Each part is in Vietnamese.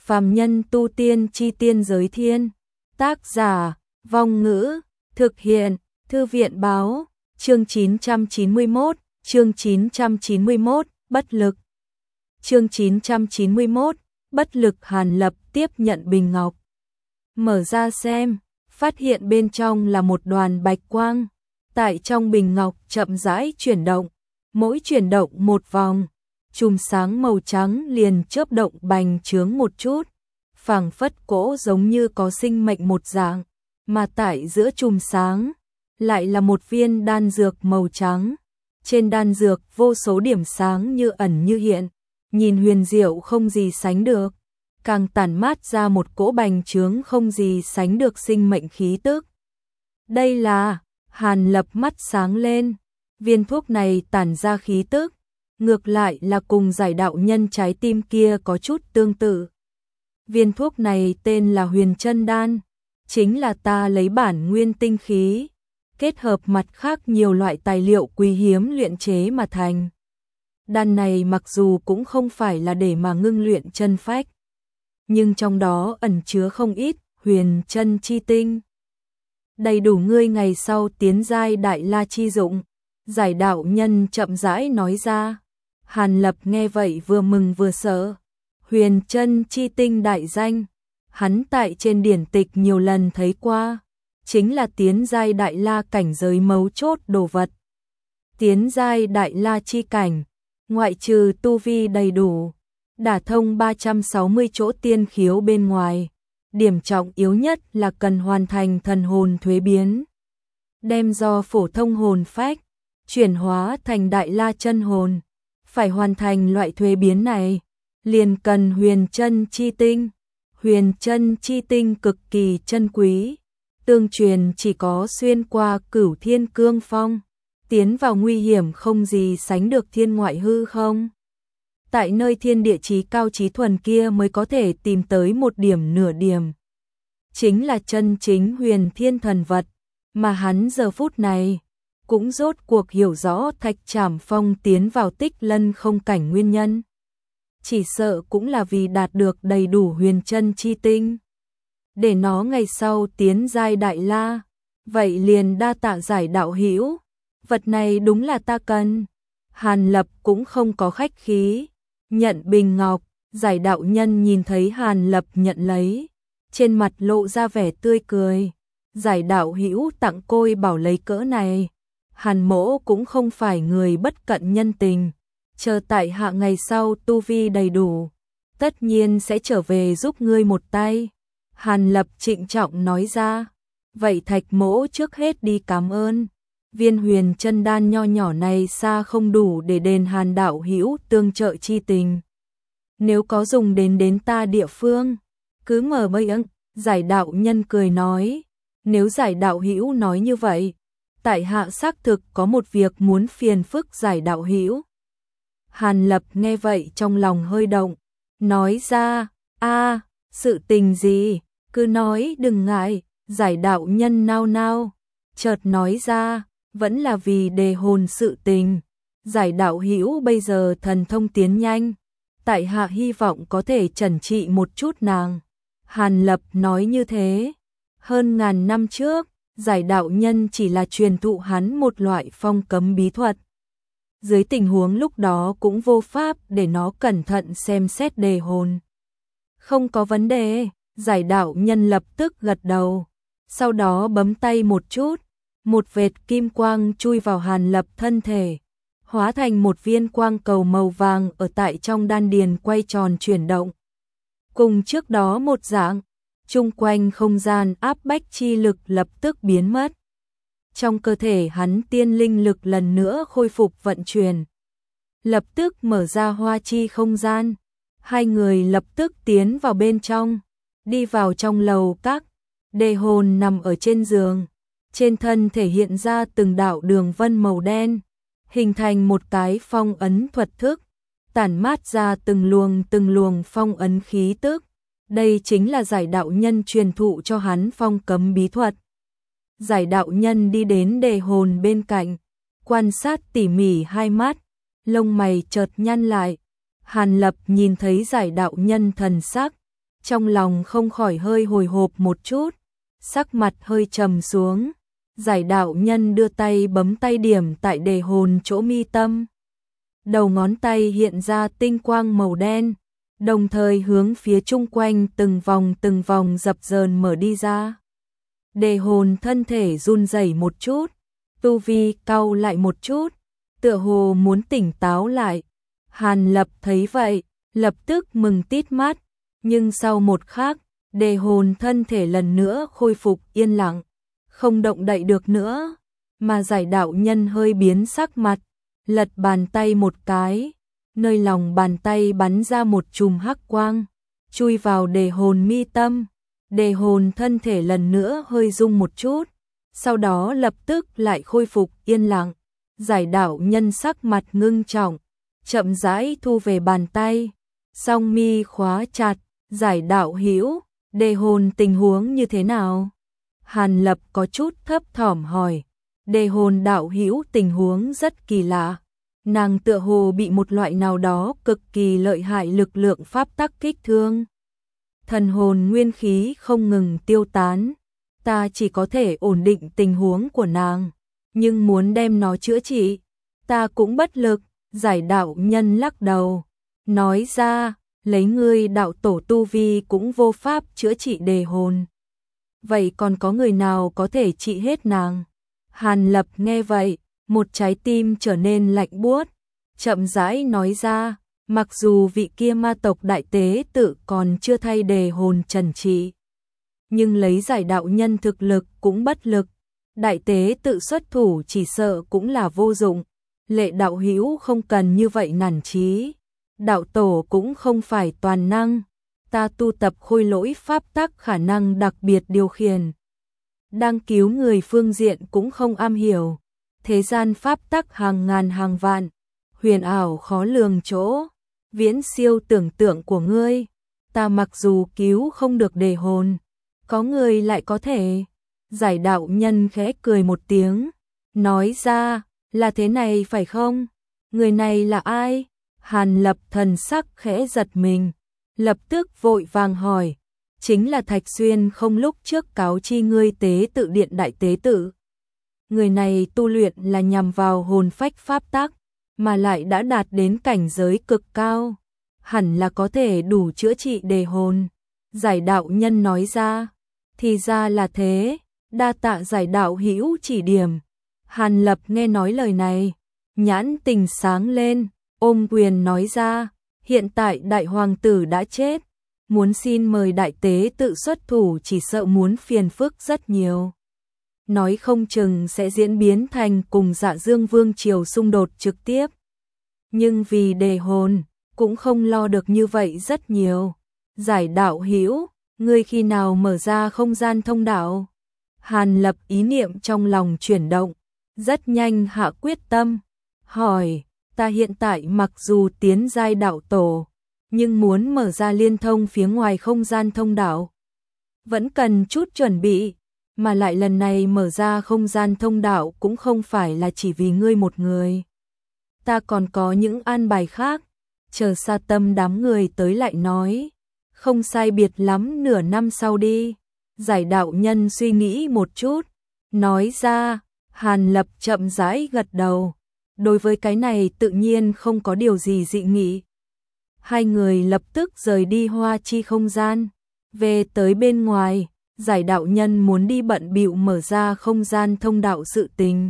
Phàm nhân tu tiên chi tiên giới thiên. Tác giả, Vong Ngữ. Thực hiện, Thư viện báo. Chương 991, chương 991, bất lực. Chương 991, bất lực. Hàn Lập tiếp nhận bình ngọc. Mở ra xem, phát hiện bên trong là một đoàn bạch quang. Tại trong bình ngọc chậm rãi chuyển động, mỗi chuyển động một vòng, chùm sáng màu trắng liền chớp động bành trướng một chút, phảng phất cỗ giống như có sinh mệnh một dạng, mà tại giữa chùm sáng lại là một viên đan dược màu trắng. Trên đan dược vô số điểm sáng như ẩn như hiện, nhìn huyền diệu không gì sánh được, càng tản mát ra một cỗ bành trướng không gì sánh được sinh mệnh khí tức. Đây là, Hàn Lập mắt sáng lên, viên thuốc này tản ra khí tức, ngược lại là cùng giải đạo nhân trái tim kia có chút tương tự. Viên thuốc này tên là Huyền Chân Đan, chính là ta lấy bản nguyên tinh khí, kết hợp mặt khác nhiều loại tài liệu quý hiếm luyện chế mà thành. Đan này mặc dù cũng không phải là để mà ngưng luyện chân phách, nhưng trong đó ẩn chứa không ít huyền chân chi tinh, đầy đủ ngươi ngày sau tiến giai đại la chi dụng. Giải đạo nhân chậm rãi nói ra. Hàn Lập nghe vậy vừa mừng vừa sợ. Huyền chân chi tinh đại danh, hắn tại trên điển tịch nhiều lần thấy qua, chính là tiến giai đại la cảnh giới mấu chốt đồ vật. Tiến giai đại la chi cảnh, ngoại trừ tu vi đầy đủ, đả thông 360 chỗ tiên khiếu bên ngoài, điểm trọng yếu nhất là cần hoàn thành thần hồn thuế biến, đem do phổ thông hồn phách chuyển hóa thành đại la chân hồn. Phải hoàn thành loại thuế biến này, liền cần huyền chân chi tinh. Huyền chân chi tinh cực kỳ chân quý, tương truyền chỉ có xuyên qua Cửu Thiên Cương Phong, tiến vào nguy hiểm không gì sánh được thiên ngoại hư không. Tại nơi thiên địa chí cao chí thuần kia mới có thể tìm tới một điểm nửa điểm. Chính là chân chính huyền thiên thần vật, mà hắn giờ phút này cũng rốt cuộc hiểu rõ Thạch Trảm Phong tiến vào Tích Lân không cảnh nguyên nhân. Chỉ sợ cũng là vì đạt được đầy đủ huyền chân chi tinh, để nó ngày sau tiến giai đại la. Vậy liền đa tạ giải đạo hữu, vật này đúng là ta cần. Hàn Lập cũng không có khách khí, nhận bình ngọc. Giải đạo nhân nhìn thấy Hàn Lập nhận lấy, trên mặt lộ ra vẻ tươi cười. Giải đạo hữu tặng Côi bảo lấy cỡ này, Hàn mỗ cũng không phải người bất cận nhân tình, chờ tại hạ ngày sau tu vi đầy đủ, tất nhiên sẽ trở về giúp ngươi một tay. Hàn Lập trịnh trọng nói ra. Vậy Thạch mỗ trước hết đi cảm ơn. Viên huyền chân đan nho nhỏ này xa không đủ để đền Hàn đạo hữu tương trợ chi tình. Nếu có dùng đến ta địa phương, cứ mở bấy ưng. Giải đạo nhân cười nói. Nếu giải đạo hữu nói như vậy, tại hạ xác thực có một việc muốn phiền phức giải đạo hữu. Hàn Lập nghe vậy trong lòng hơi động, nói ra, sự tình gì, cứ nói đừng ngại. Giải đạo nhân nao nao, chợt nói ra, vẫn là vì đề hồn sự tình. Giải đạo hữu bây giờ thần thông tiến nhanh, tại hạ hy vọng có thể trần trị một chút nàng. Hàn Lập nói như thế, hơn ngàn năm trước, giải đạo nhân chỉ là truyền thụ hắn một loại phong cấm bí thuật. Dưới tình huống lúc đó cũng vô pháp để nó cẩn thận xem xét đề hồn. Không có vấn đề, giải đạo nhân lập tức gật đầu. Sau đó bấm tay một chút, một vệt kim quang chui vào Hàn Lập thân thể, hóa thành một viên quang cầu màu vàng ở tại trong đan điền quay tròn chuyển động. Cùng trước đó một dạng, chung quanh không gian áp bách chi lực lập tức biến mất. Trong cơ thể hắn tiên linh lực lần nữa khôi phục vận chuyển. Lập tức mở ra hoa chi không gian. Hai người lập tức tiến vào bên trong, đi vào trong lầu các. Đề hồn nằm ở trên giường, trên thân thể hiện ra từng đạo đường vân màu đen, hình thành một cái phong ấn thuật thức, tản mát ra từng luồng phong ấn khí tức. Đây chính là giải đạo nhân truyền thụ cho hắn phong cấm bí thuật. Giải đạo nhân đi đến đề hồn bên cạnh, quan sát tỉ mỉ hai mắt, lông mày chợt nhăn lại. Hàn Lập nhìn thấy giải đạo nhân thần sắc, trong lòng không khỏi hơi hồi hộp một chút, sắc mặt hơi trầm xuống. Giải đạo nhân đưa tay bấm tay điểm tại đề hồn chỗ mi tâm. Đầu ngón tay hiện ra tinh quang màu đen, đồng thời hướng phía chung quanh từng vòng dập dờn mở đi ra. Đề hồn thân thể run rẩy một chút, tu vi cau lại một chút, tựa hồ muốn tỉnh táo lại. Hàn Lập thấy vậy, lập tức mừng tít mắt, nhưng sau một khắc, đề hồn thân thể lần nữa khôi phục yên lặng, không động đậy được nữa, mà giải đạo nhân hơi biến sắc mặt, lật bàn tay một cái, nơi lòng bàn tay bắn ra một chùm hắc quang, chui vào đề hồn mi tâm. Đề hồn thân thể lần nữa hơi rung một chút, sau đó lập tức lại khôi phục yên lặng. Giải đạo nhân sắc mặt ngưng trọng, chậm rãi thu về bàn tay, song mi khóa chặt. Giải đạo hữu, đề hồn tình huống như thế nào? Hàn Lập có chút thấp thỏm hỏi. Đề hồn đạo hữu tình huống rất kỳ lạ, nàng tựa hồ bị một loại nào đó cực kỳ lợi hại lực lượng pháp tắc kích thương. Thần hồn nguyên khí không ngừng tiêu tán, ta chỉ có thể ổn định tình huống của nàng, nhưng muốn đem nó chữa trị, ta cũng bất lực. Giải đạo nhân lắc đầu, nói ra, lấy ngươi đạo tổ tu vi cũng vô pháp chữa trị đề hồn. Vậy còn có người nào có thể trị hết nàng? Hàn Lập nghe vậy, một trái tim trở nên lạnh buốt, chậm rãi nói ra, mặc dù vị kia ma tộc đại tế tự còn chưa thay đề hồn trần trị, nhưng lấy giải đạo nhân thực lực cũng bất lực, đại tế tự xuất thủ chỉ sợ cũng là vô dụng. Lệ đạo hữu không cần như vậy nản chí, đạo tổ cũng không phải toàn năng, ta tu tập khôi lỗi pháp tắc khả năng đặc biệt điều khiển. Đang cứu người phương diện cũng không am hiểu, thế gian pháp tắc hàng ngàn hàng vạn, huyền ảo khó lường chỗ, viễn siêu tưởng tượng của ngươi, ta mặc dù cứu không được đề hồn, có người lại có thể. Giải đạo nhân khẽ cười một tiếng, nói ra, là thế này phải không? Người này là ai? Hàn Lập thần sắc khẽ giật mình, lập tức vội vàng hỏi, chính là Thạch Xuyên không lúc trước cáo chi ngươi tế tự điện đại tế tự. Người này tu luyện là nhằm vào hồn phách pháp tắc, mà lại đã đạt đến cảnh giới cực cao, hẳn là có thể đủ chữa trị đề hồn. Giải đạo nhân nói ra, thì ra là thế, đa tạ giải đạo hữu chỉ điểm. Hàn Lập nghe nói lời này, nhãn tình sáng lên, ôm quyền nói ra, hiện tại đại hoàng tử đã chết, muốn xin mời đại tế tự xuất thủ chỉ sợ muốn phiền phức rất nhiều. Nói không chừng sẽ diễn biến thành cùng Dạ Dương Vương triều xung đột trực tiếp. Nhưng vì đề hồn, cũng không lo được như vậy rất nhiều. Giải đạo hữu, ngươi khi nào mở ra không gian thông đạo? Hàn Lập ý niệm trong lòng chuyển động, rất nhanh hạ quyết tâm, hỏi, ta hiện tại mặc dù tiến giai đạo tổ, nhưng muốn mở ra liên thông phía ngoài không gian thông đạo, vẫn cần chút chuẩn bị, mà lại lần này mở ra không gian thông đạo cũng không phải là chỉ vì ngươi một người. Ta còn có những an bài khác, chờ Sa Tâm đám người tới lại nói, không sai biệt lắm nửa năm sau đi. Giải đạo nhân suy nghĩ một chút, nói ra. Hàn Lập chậm rãi gật đầu, đối với cái này tự nhiên không có điều gì dị nghị. Hai người lập tức rời đi Hoa Chi không gian, về tới bên ngoài, giải đạo nhân muốn đi bận bịu mở ra không gian thông đạo sự tình.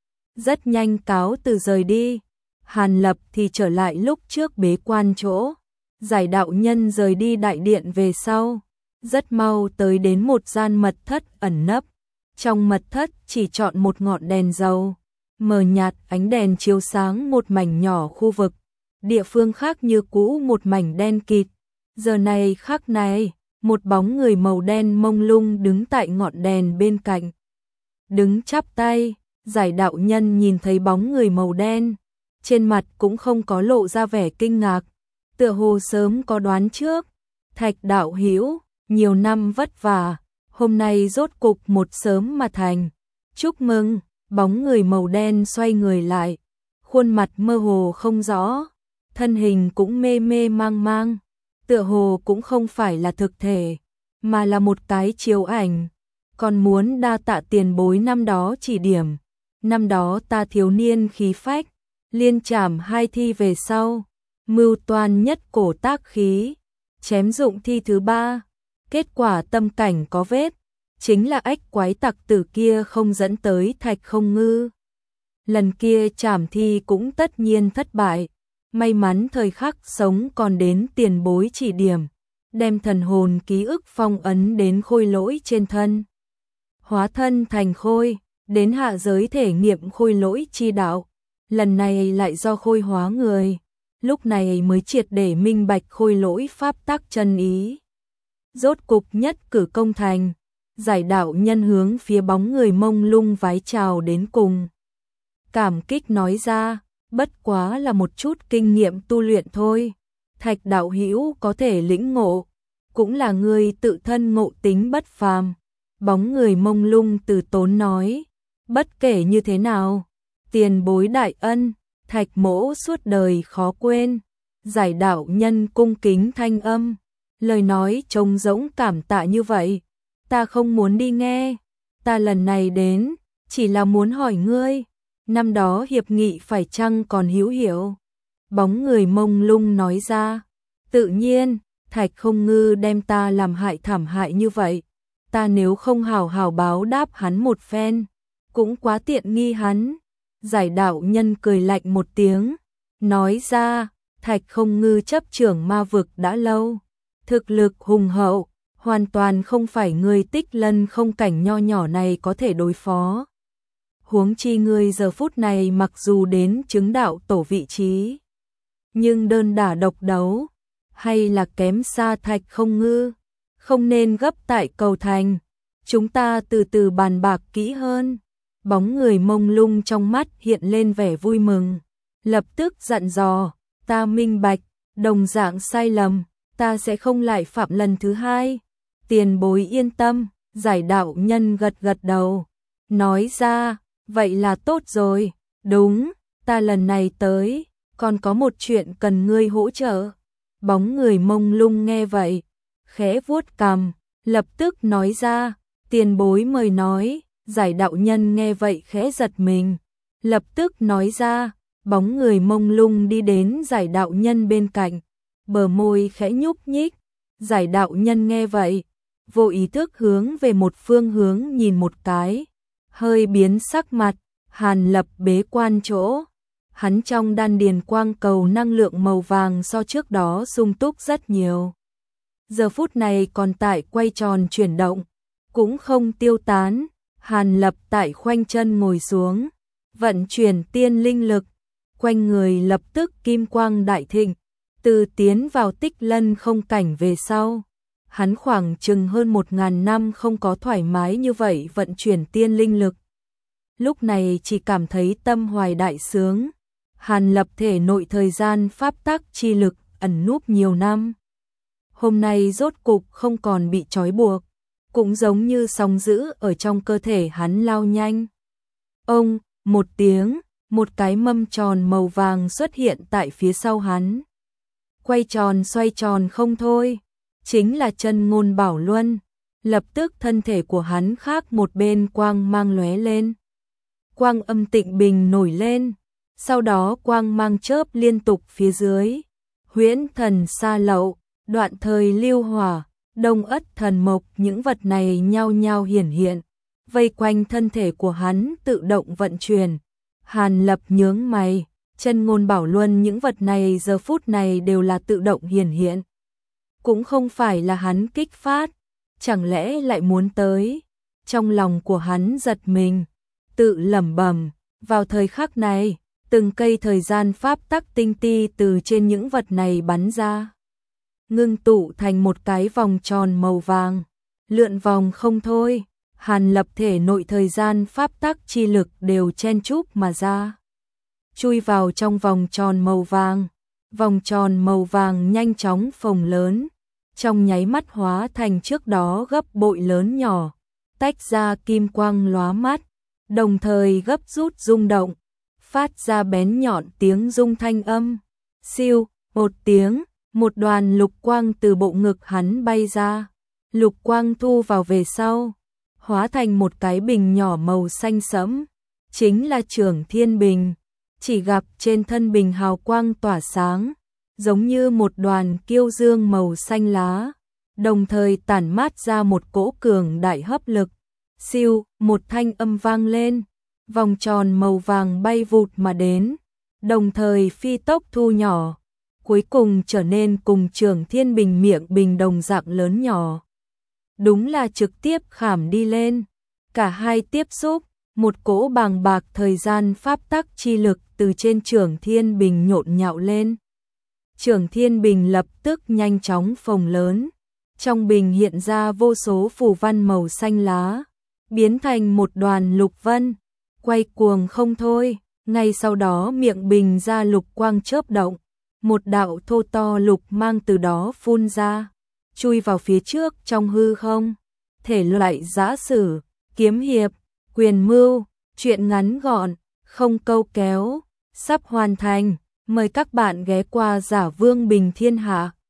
Rất nhanh cáo từ rời đi, Hàn Lập thì trở lại lúc trước bế quan chỗ. Giải đạo nhân rời đi đại điện về sau, rất mau tới đến một gian mật thất ẩn nấp. Trong mật thất chỉ chọn một ngọn đèn dầu, mờ nhạt ánh đèn chiếu sáng một mảnh nhỏ khu vực, địa phương khác như cũ một mảnh đen kịt. Giờ này khắc này, một bóng người màu đen mông lung đứng tại ngọn đèn bên cạnh. Đứng chắp tay, giải đạo nhân nhìn thấy bóng người màu đen, trên mặt cũng không có lộ ra vẻ kinh ngạc, tựa hồ sớm có đoán trước. Thạch đạo hữu, nhiều năm vất vả, hôm nay rốt cục một sớm mà thành. Chúc mừng. Bóng người màu đen xoay người lại, khuôn mặt mơ hồ không rõ, thân hình cũng mê mê mang mang, tựa hồ cũng không phải là thực thể, mà là một cái chiếu ảnh. Còn muốn đa tạ tiền bối năm đó chỉ điểm, năm đó ta thiếu niên khí phách, liên trảm 2 thi về sau, mưu toan nhất cổ tác khí, chém dụng thi thứ 3, kết quả tâm cảnh có vết, chính là ách quái tặc tử kia không dẫn tới Thạch Không Ngư. Lần kia trảm thi cũng tất nhiên thất bại, may mắn thời khắc sống còn đến tiền bối chỉ điểm, đem thần hồn ký ức phong ấn đến khôi lỗi trên thân. Hóa thân thành khôi, đến hạ giới thể nghiệm khôi lỗi chi đạo, lần này lại do khôi hóa người, lúc này mới triệt để minh bạch khôi lỗi pháp tắc chân ý. Rốt cục nhất cử công thành, giải đạo nhân hướng phía bóng người mông lung vái chào đến cùng. Cảm kích nói ra, bất quá là một chút kinh nghiệm tu luyện thôi, Thạch đạo hữu có thể lĩnh ngộ, cũng là người tự thân ngộ tính bất phàm. Bóng người mông lung từ tốn nói, bất kể như thế nào, tiền bối đại ân, Thạch mỗ suốt đời khó quên. Giải đạo nhân cung kính thanh âm, lời nói trông rỗng cảm tạ như vậy, ta không muốn đi nghe, ta lần này đến, chỉ là muốn hỏi ngươi, năm đó hiệp nghị phải chăng còn hữu hiệu? Bóng người mông lung nói ra, tự nhiên, Thạch Không Ngư đem ta làm hại thảm hại như vậy, ta nếu không hào hào báo đáp hắn một phen, cũng quá tiện nghi hắn. Giải đạo nhân cười lạnh một tiếng, nói ra, Thạch Không Ngư chấp trưởng ma vực đã lâu, thực lực hùng hậu, hoàn toàn không phải người Tích Lân không cảnh nho nhỏ này có thể đối phó. Huống chi ngươi giờ phút này mặc dù đến chứng đạo tổ vị trí, nhưng đơn đả độc đấu, hay là kém xa Thạch Không Ngư, không nên gấp tại cầu thành, chúng ta từ từ bàn bạc kỹ hơn. Bóng người mông lung trong mắt hiện lên vẻ vui mừng, lập tức dặn dò, ta minh bạch, đồng dạng sai lầm, ta sẽ không lại phạm lần thứ hai. Tiền bối yên tâm, giải đạo nhân gật gật đầu, nói ra, vậy là tốt rồi, đúng, ta lần này tới, còn có một chuyện cần ngươi hỗ trợ. Bóng người mông lung nghe vậy, khẽ vuốt cằm, lập tức nói ra, tiền bối mời nói. Giải đạo nhân nghe vậy khẽ giật mình, lập tức nói ra, bóng người mông lung đi đến giải đạo nhân bên cạnh, bờ môi khẽ nhúc nhích. Giải đạo nhân nghe vậy, vô ý thức hướng về một phương hướng nhìn một cái, hơi biến sắc mặt. Hàn Lập bế quan chỗ, hắn trong đan điền quang cầu năng lượng màu vàng so trước đó sung túc rất nhiều, giờ phút này còn tại quay tròn chuyển động, cũng không tiêu tán. Hàn Lập tại khoanh chân ngồi xuống, vận chuyển tiên linh lực, quanh người lập tức kim quang đại thịnh, từ tiến vào Tích Lân không cảnh về sau, hắn khoảng chừng hơn 1000 năm không có thoải mái như vậy vận chuyển tiên linh lực. Lúc này chỉ cảm thấy tâm hoài đại sướng, Hàn Lập thể nội thời gian pháp tắc chi lực ẩn núp nhiều năm, hôm nay rốt cục không còn bị trói buộc, cũng giống như sóng dữ ở trong cơ thể hắn lao nhanh. Ông, một tiếng, một cái mâm tròn màu vàng xuất hiện tại phía sau hắn. Quay tròn xoay tròn không thôi, chính là Chân Ngôn Bảo Luân. Lập tức thân thể của hắn khác một bên quang mang lóe lên. Quang âm tịnh bình nổi lên, sau đó quang mang chớp liên tục phía dưới. Huyễn thần sa lậu, đoạn thời lưu hỏa, đông ất thần mộc, những vật này nhao nhao hiển hiện, vây quanh thân thể của hắn tự động vận chuyển. Hàn Lập nhướng mày, Chân Ngôn Bảo Luân những vật này giờ phút này đều là tự động hiển hiện, cũng không phải là hắn kích phát, chẳng lẽ lại muốn tới. Trong lòng của hắn giật mình, tự lẩm bẩm, vào thời khắc này, từng cây thời gian pháp tắc tinh ti từ trên những vật này bắn ra, ngưng tụ thành một cái vòng tròn màu vàng, lượn vòng không thôi. Hàn Lập thể nội thời gian pháp tắc chi lực đều chen chúc mà ra, chui vào trong vòng tròn màu vàng. Vòng tròn màu vàng nhanh chóng phồng lớn, trong nháy mắt hóa thành trước đó gấp bội lớn nhỏ, tách ra kim quang lóa mắt, đồng thời gấp rút rung động, phát ra bén nhọn tiếng rung thanh âm. Siêu, một tiếng, một đoàn lục quang từ bộ ngực hắn bay ra. Lục quang thu vào về sau, hóa thành một cái bình nhỏ màu xanh sẫm, chính là Trưởng Thiên Bình. Chỉ gặp trên thân bình hào quang tỏa sáng, giống như một đoàn kiêu dương màu xanh lá, đồng thời tản mát ra một cỗ cường đại hấp lực. Siêu, một thanh âm vang lên, vòng tròn màu vàng bay vụt mà đến, đồng thời phi tốc thu nhỏ, cuối cùng trở nên cùng Trưởng Thiên Bình miệng bình đồng dạng lớn nhỏ. Đúng là trực tiếp khảm đi lên. Cả hai tiếp xúc, một cỗ bàng bạc thời gian pháp tắc chi lực từ trên Trưởng Thiên Bình nhộn nhạo lên. Trưởng Thiên Bình lập tức nhanh chóng phồng lớn, trong bình hiện ra vô số phù văn màu xanh lá, biến thành một đoàn lục vân, quay cuồng không thôi. Ngay sau đó miệng bình ra lục quang chớp động, một đạo thô to lục mang từ đó phun ra, chui vào phía trước trong hư không. Thể loại giã sử, kiếm hiệp, quyền mưu, truyện ngắn gọn, không câu kéo, sắp hoàn thành. Mời các bạn ghé qua Giả Vương Bình Thiên Hạ.